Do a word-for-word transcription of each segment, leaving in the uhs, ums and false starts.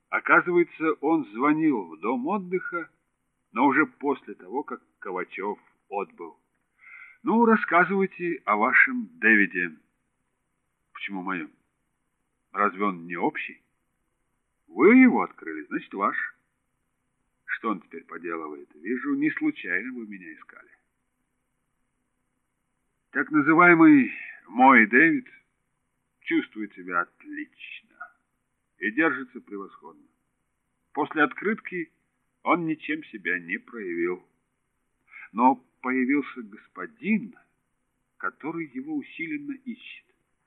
Оказывается, он звонил в дом отдыха, но уже после того, как Ковачев отбыл. Ну, рассказывайте о вашем Дэвиде. Почему моем? Разве он не общий? Вы его открыли, значит, ваш. Что он теперь поделывает? Вижу, не случайно вы меня искали. Так называемый мой Дэвид чувствует себя отлично и держится превосходно. После открытки он ничем себя не проявил. Но появился господин, который его усиленно ищет.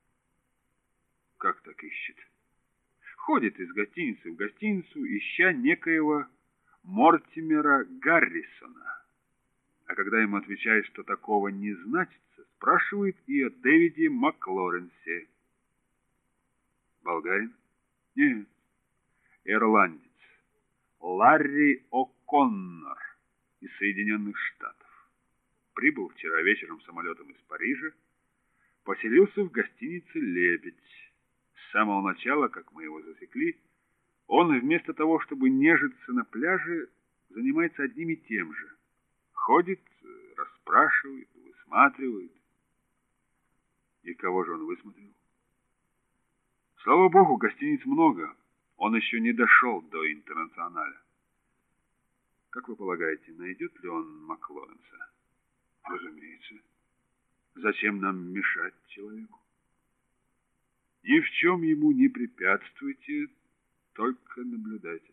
Как так ищет? Ходит из гостиницы в гостиницу, ища некоего Мортимера Гаррисона. А когда ему отвечают, что такого не значится, спрашивает и о Дэвиде Маклоренсе. Болгарин? Нет. Ирландец. Ларри О'Коннор из Соединенных Штатов. Прибыл вчера вечером самолетом из Парижа, поселился в гостинице «Лебедь». С самого начала, как мы его засекли, он вместо того, чтобы нежиться на пляже, занимается одним и тем же. Ходит, расспрашивает, высматривает. И кого же он высмотрел? Слава богу, гостиниц много. Он еще не дошел до Интернационаля. Как вы полагаете, найдет ли он Маклоренса? Разумеется. Зачем нам мешать человеку? Ни в чем ему не препятствуйте, только наблюдайте.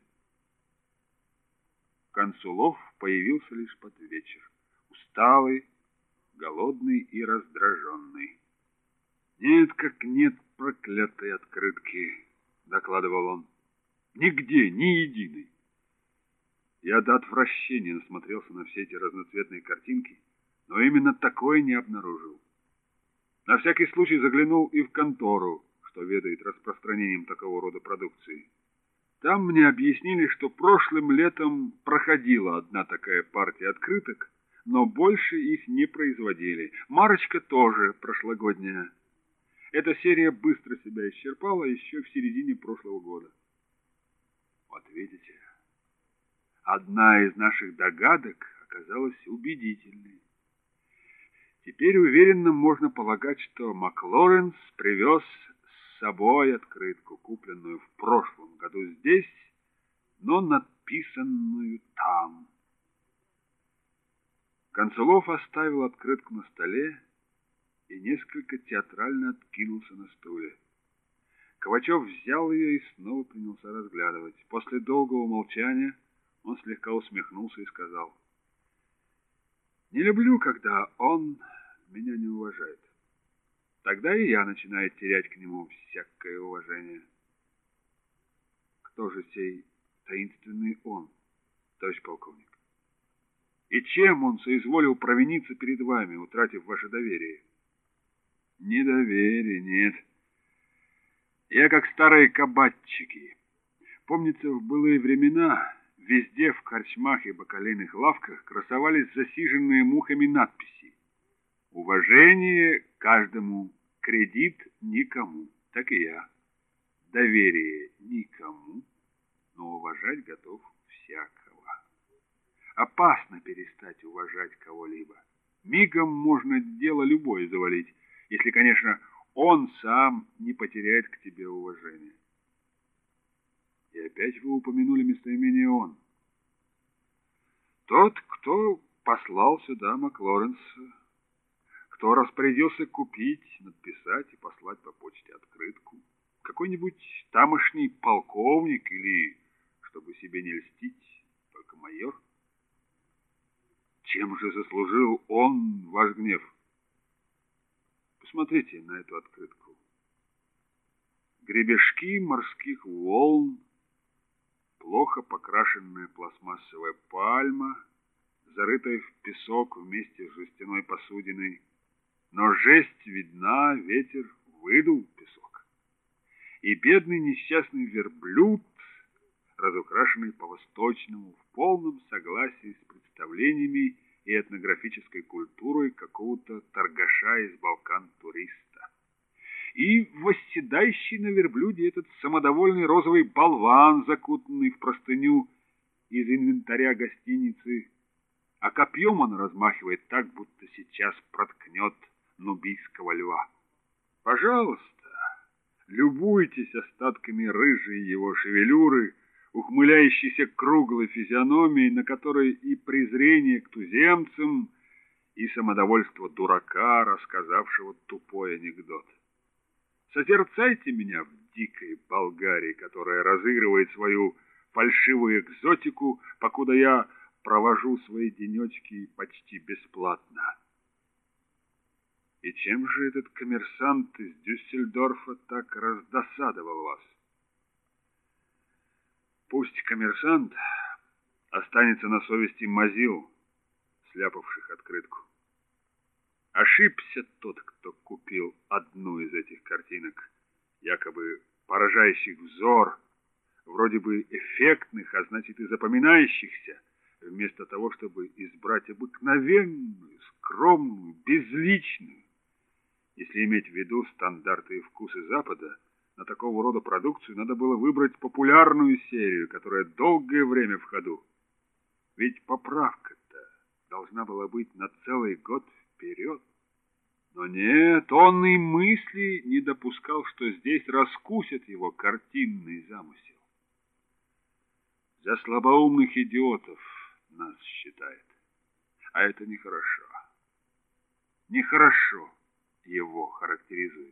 Консулов появился лишь под вечер. Усталый, голодный и раздраженный. «Нет, как нет проклятой открытки», — докладывал он. «Нигде, ни единой». Я до отвращения насмотрелся на все эти разноцветные картинки, но именно такое не обнаружил. На всякий случай заглянул и в контору, что ведает распространением такого рода продукции. Там мне объяснили, что прошлым летом проходила одна такая партия открыток, но больше их не производили. Марочка тоже прошлогодняя. Эта серия быстро себя исчерпала еще в середине прошлого года. Вот видите, одна из наших догадок оказалась убедительной. Теперь уверенно можно полагать, что Маклоренс привез с собой открытку, купленную в прошлом году здесь, но надписанную там. Консулов оставил открытку на столе и несколько театрально откинулся на стуле. Ковачев взял ее и снова принялся разглядывать. После долгого молчания он слегка усмехнулся и сказал: «Не люблю, когда он меня не уважает. Тогда и я начинаю терять к нему всякое уважение». Кто же сей таинственный он, товарищ полковник? И чем он соизволил провиниться перед вами, утратив ваше доверие? Недоверие, нет. Я как старые кабачики. Помнится, в былые времена везде в корчмах и бакалейных лавках красовались засиженные мухами надписи: «Уважение каждому, кредит никому». Так и я. Доверие никому, но уважать готов всякого. Опасно перестать уважать кого-либо. Мигом можно дело любое завалить, если, конечно, он сам не потеряет к тебе уважение. И опять вы упомянули местоимение «он». Тот, кто послал сюда Маклоренса, кто распорядился купить, надписать и послать по почте открытку, какой-нибудь тамошний полковник или, чтобы себе не льстить, только майор. Чем же заслужил он ваш гнев? Посмотрите на эту открытку. Гребешки морских волн, плохо покрашенная пластмассовая пальма, зарытая в песок вместе с жестяной посудиной. Но жесть видна, ветер выдул песок. И бедный несчастный верблюд, разукрашенный по-восточному, в полном согласии с представлениями и этнографической культурой какого-то торгаша из Балкан-туриста. и восседающий на верблюде этот самодовольный розовый болван, закутанный в простыню из инвентаря гостиницы, а копьем он размахивает так, будто сейчас проткнет нубийского льва. Пожалуйста, любуйтесь остатками рыжей его шевелюры, ухмыляющейся круглой физиономией, на которой и презрение к туземцам, и самодовольство дурака, рассказавшего тупой анекдот. Созерцайте меня в дикой Болгарии, которая разыгрывает свою фальшивую экзотику, покуда я провожу свои денечки почти бесплатно. И чем же этот коммерсант из Дюссельдорфа так раздосадовал вас? Пусть коммерсант останется на совести мазил, сляпавших открытку. Ошибся тот, кто купил одну из этих картинок, якобы поражающих взор, вроде бы эффектных, а значит и запоминающихся, вместо того, чтобы избрать обыкновенную, скромную, безличную. Если иметь в виду стандарты и вкусы Запада, на такого рода продукцию надо было выбрать популярную серию, которая долгое время в ходу. Ведь поправка-то должна была быть на целый год вперед. Но нет, он и мысли не допускал, что здесь раскусят его картинный замысел. За слабоумных идиотов нас считает. А это нехорошо. Нехорошо его характеризует.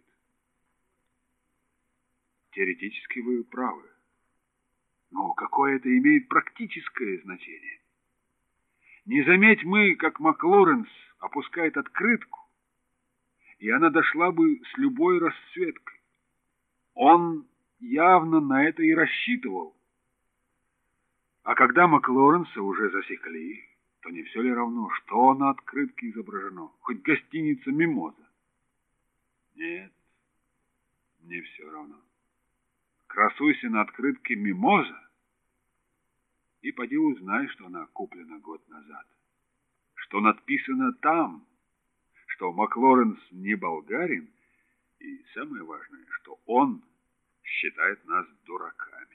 Теоретически вы правы. Но какое это имеет практическое значение? Не заметь мы, как Маклоренс опускает открытку, и она дошла бы с любой расцветкой. Он явно на это и рассчитывал. А когда Маклоренса уже засекли, то не все ли равно, что на открытке изображено, хоть гостиница «Мимоза»? Нет, не все равно. Красуйся на открытке «Мимоза» и поди узнай, что она куплена год назад, что надписано там, что Маклоренс не болгарин, и самое важное, что он считает нас дураками.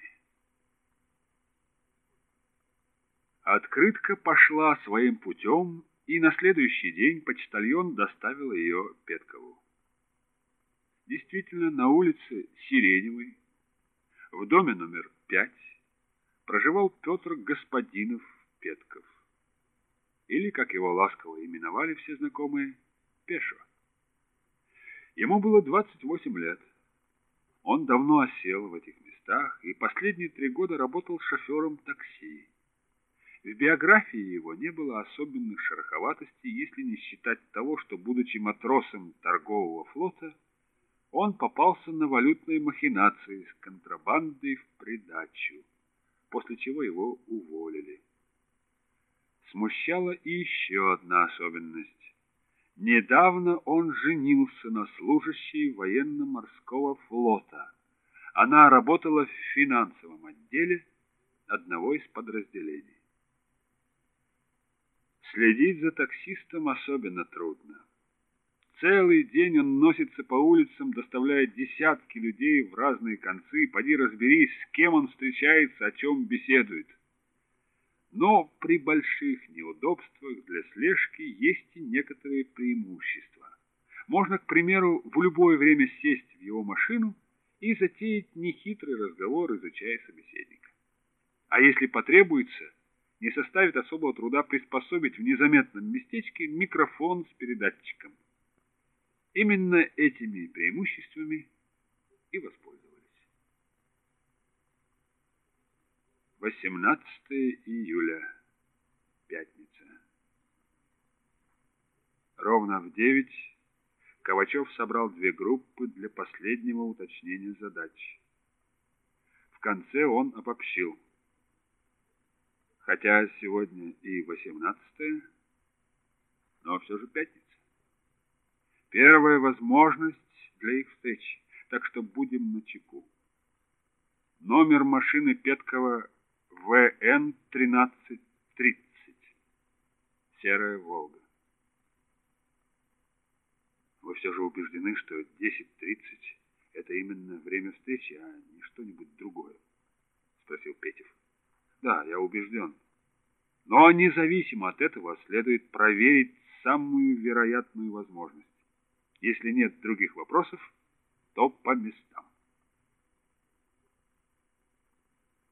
Открытка пошла своим путем, и на следующий день почтальон доставил ее Петкову. Действительно, на улице Сиреневой, в доме номер пять, проживал Петр Господинов Петков, или, как его ласково именовали все знакомые, Пешо. Ему было двадцать восемь лет. Он давно осел в этих местах и последние три года работал шофером такси. В биографии его не было особенных шероховатостей, если не считать того, что, будучи матросом торгового флота, он попался на валютные махинации с контрабандой в придачу, после чего его уволили. Смущала и еще одна особенность. Недавно он женился на служащей военно-морского флота. Она работала в финансовом отделе одного из подразделений. Следить за таксистом особенно трудно. Целый день он носится по улицам, доставляя десятки людей в разные концы. Поди разберись, с кем он встречается, о чем беседует. Но при больших неудобствах для слежки есть и некоторые преимущества. Можно, к примеру, в любое время сесть в его машину и затеять нехитрый разговор, изучая собеседника. А если потребуется, не составит особого труда приспособить в незаметном местечке микрофон с передатчиком. Именно этими преимуществами и воспользовались. восемнадцатое июля. Пятница. Ровно в девять Ковачев собрал две группы для последнего уточнения задач. В конце он обобщил. Хотя сегодня и восемнадцатое, но все же пятница. Первая возможность для их встречи, так что будем начеку. Номер машины Петкова вэ эн тринадцать тридцать. Серая Волга. Вы все же убеждены, что десять тридцать Это именно время встречи, а не что-нибудь другое? Спросил Петев. Да, я убежден. Но независимо от этого следует проверить самую вероятную возможность. Если нет других вопросов, то по местам.